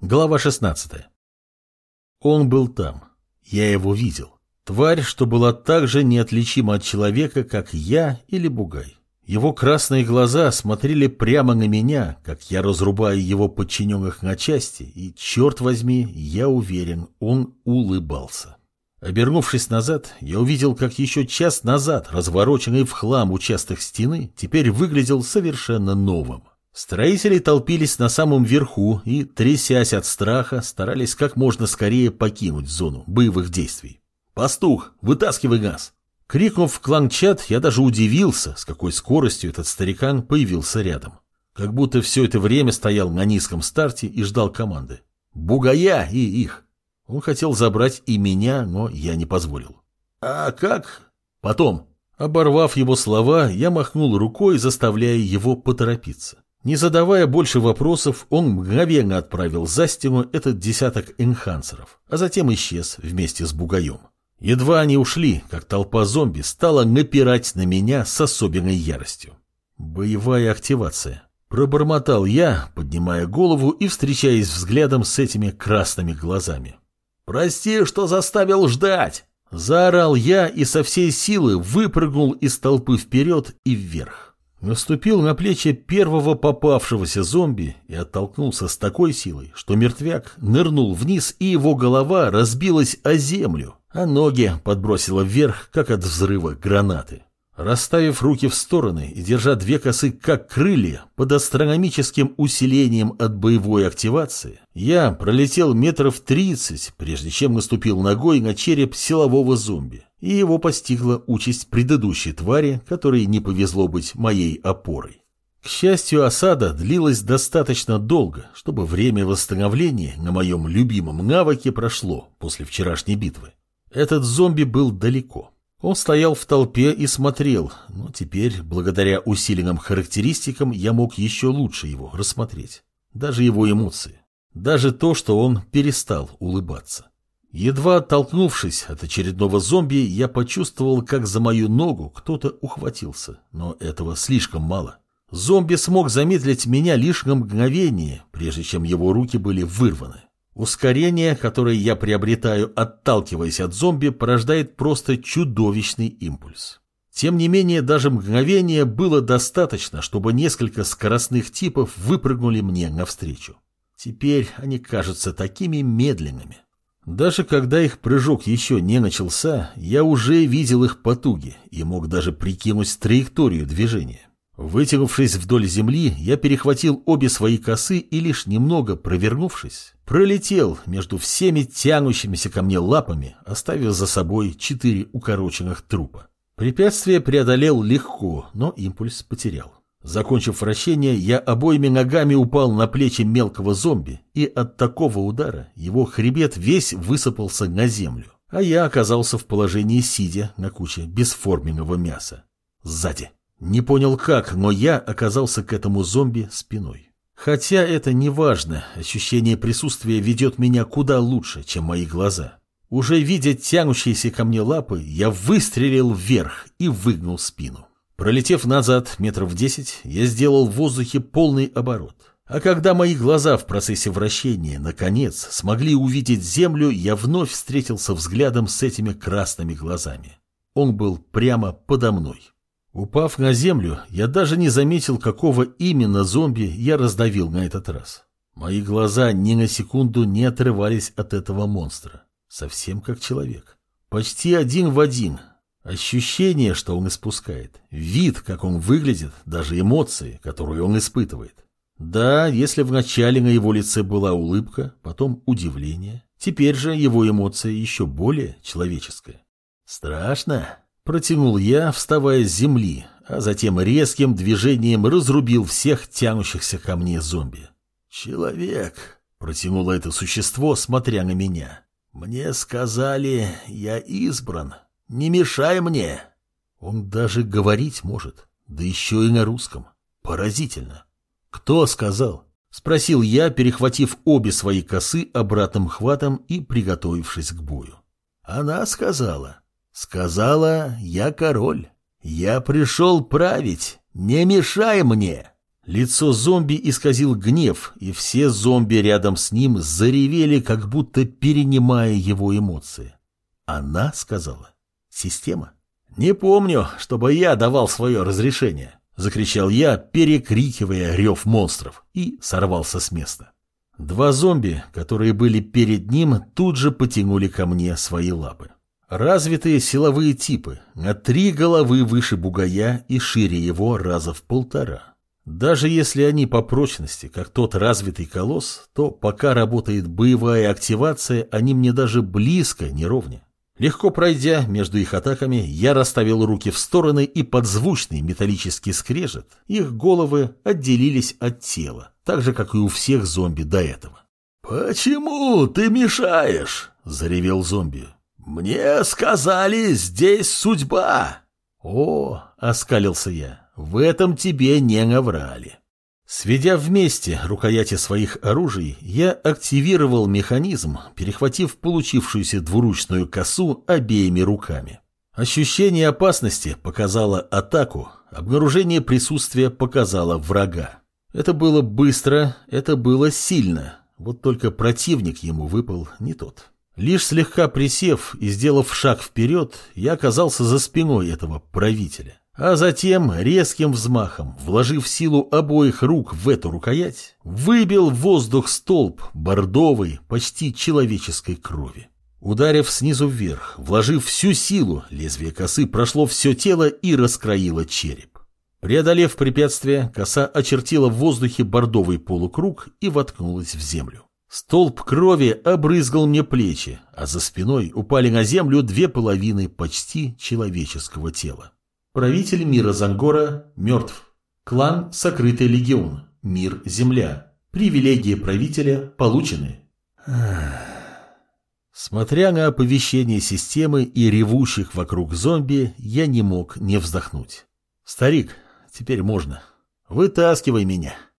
Глава 16. Он был там. Я его видел. Тварь, что была так же неотличима от человека, как я или бугай. Его красные глаза смотрели прямо на меня, как я разрубаю его подчиненных на части, и, черт возьми, я уверен, он улыбался. Обернувшись назад, я увидел, как еще час назад развороченный в хлам участок стены теперь выглядел совершенно новым. Строители толпились на самом верху и, трясясь от страха, старались как можно скорее покинуть зону боевых действий. «Пастух, вытаскивай газ!» Крикнув в клан-чат, я даже удивился, с какой скоростью этот старикан появился рядом. Как будто все это время стоял на низком старте и ждал команды. Бугая и их. Он хотел забрать и меня, но я не позволил. «А как?» «Потом». Оборвав его слова, я махнул рукой, заставляя его поторопиться. Не задавая больше вопросов, он мгновенно отправил за стену этот десяток энхансеров, а затем исчез вместе с бугаем. Едва они ушли, как толпа зомби стала напирать на меня с особенной яростью. «Боевая активация», — пробормотал я, поднимая голову и встречаясь взглядом с этими красными глазами. «Прости, что заставил ждать!» — заорал я и со всей силы выпрыгнул из толпы вперед и вверх. Наступил на плечи первого попавшегося зомби и оттолкнулся с такой силой, что мертвяк нырнул вниз, и его голова разбилась о землю, а ноги подбросило вверх, как от взрыва гранаты. Расставив руки в стороны и держа две косы как крылья под астрономическим усилением от боевой активации, я пролетел метров 30, прежде чем наступил ногой на череп силового зомби, и его постигла участь предыдущей твари, которой не повезло быть моей опорой. К счастью, осада длилась достаточно долго, чтобы время восстановления на моем любимом навыке прошло после вчерашней битвы. Этот зомби был далеко. Он стоял в толпе и смотрел, но теперь, благодаря усиленным характеристикам, я мог еще лучше его рассмотреть. Даже его эмоции. Даже то, что он перестал улыбаться. Едва оттолкнувшись от очередного зомби, я почувствовал, как за мою ногу кто-то ухватился, но этого слишком мало. Зомби смог замедлить меня лишь на мгновение, прежде чем его руки были вырваны. Ускорение, которое я приобретаю, отталкиваясь от зомби, порождает просто чудовищный импульс. Тем не менее, даже мгновения было достаточно, чтобы несколько скоростных типов выпрыгнули мне навстречу. Теперь они кажутся такими медленными. Даже когда их прыжок еще не начался, я уже видел их потуги и мог даже прикинуть траекторию движения. Вытянувшись вдоль земли, я перехватил обе свои косы и, лишь немного провернувшись, пролетел между всеми тянущимися ко мне лапами, оставив за собой 4 укороченных трупа. Препятствие преодолел легко, но импульс потерял. Закончив вращение, я обоими ногами упал на плечи мелкого зомби, и от такого удара его хребет весь высыпался на землю, а я оказался в положении сидя на куче бесформенного мяса. Сзади. Не понял как, но я оказался к этому зомби спиной. Хотя это не важно, ощущение присутствия ведет меня куда лучше, чем мои глаза. Уже видя тянущиеся ко мне лапы, я выстрелил вверх и выгнул спину. Пролетев назад метров 10, я сделал в воздухе полный оборот. А когда мои глаза в процессе вращения, наконец, смогли увидеть землю, я вновь встретился взглядом с этими красными глазами. Он был прямо подо мной. Упав на землю, я даже не заметил, какого именно зомби я раздавил на этот раз. Мои глаза ни на секунду не отрывались от этого монстра. Совсем как человек. Почти один в один. Ощущение, что он испускает. Вид, как он выглядит, даже эмоции, которые он испытывает. Да, если вначале на его лице была улыбка, потом удивление, теперь же его эмоция еще более человеческая. Страшно? Протянул я, вставая с земли, а затем резким движением разрубил всех тянущихся ко мне зомби. «Человек», — протянуло это существо, смотря на меня. «Мне сказали, я избран. Не мешай мне». Он даже говорить может, да еще и на русском. Поразительно. «Кто сказал?» — спросил я, перехватив обе свои косы обратным хватом и приготовившись к бою. «Она сказала. Сказала, я король. Я пришел править. Не мешай мне». Лицо зомби исказил гнев, и все зомби рядом с ним заревели, как будто перенимая его эмоции. Она сказала. Система? Не помню, чтобы я давал свое разрешение. Закричал я, перекрикивая рев монстров, и сорвался с места. Два зомби, которые были перед ним, тут же потянули ко мне свои лапы. Развитые силовые типы, на 3 головы выше бугая и шире его раза в 1,5. Даже если они по прочности, как тот развитый колосс, то пока работает боевая активация, они мне даже близко не ровня. Легко пройдя между их атаками, я расставил руки в стороны, и под звучный металлический скрежет их головы отделились от тела, так же, как и у всех зомби до этого. «Почему ты мешаешь?» – заревел зомби. «Мне сказали, здесь судьба!» «О!» – оскалился я. «В этом тебе не наврали». Сведя вместе рукояти своих оружий, я активировал механизм, перехватив получившуюся двуручную косу обеими руками. Ощущение опасности показало атаку, обнаружение присутствия показало врага. Это было быстро, это было сильно, вот только противник ему выпал не тот. Лишь слегка присев и сделав шаг вперед, я оказался за спиной этого правителя. А затем, резким взмахом, вложив силу обоих рук в эту рукоять, выбил в воздух столб бордовой, почти человеческой крови. Ударив снизу вверх, вложив всю силу, лезвие косы прошло все тело и раскроило череп. Преодолев препятствие, коса очертила в воздухе бордовый полукруг и воткнулась в землю. Столб крови обрызгал мне плечи, а за спиной упали на землю 2 половины почти человеческого тела. Правитель мира Зангора мертв. Клан Сокрытый Легион. Мир Земля. Привилегии правителя получены. Смотря на оповещение системы и ревущих вокруг зомби, я не мог не вздохнуть. «Старик, теперь можно. Вытаскивай меня».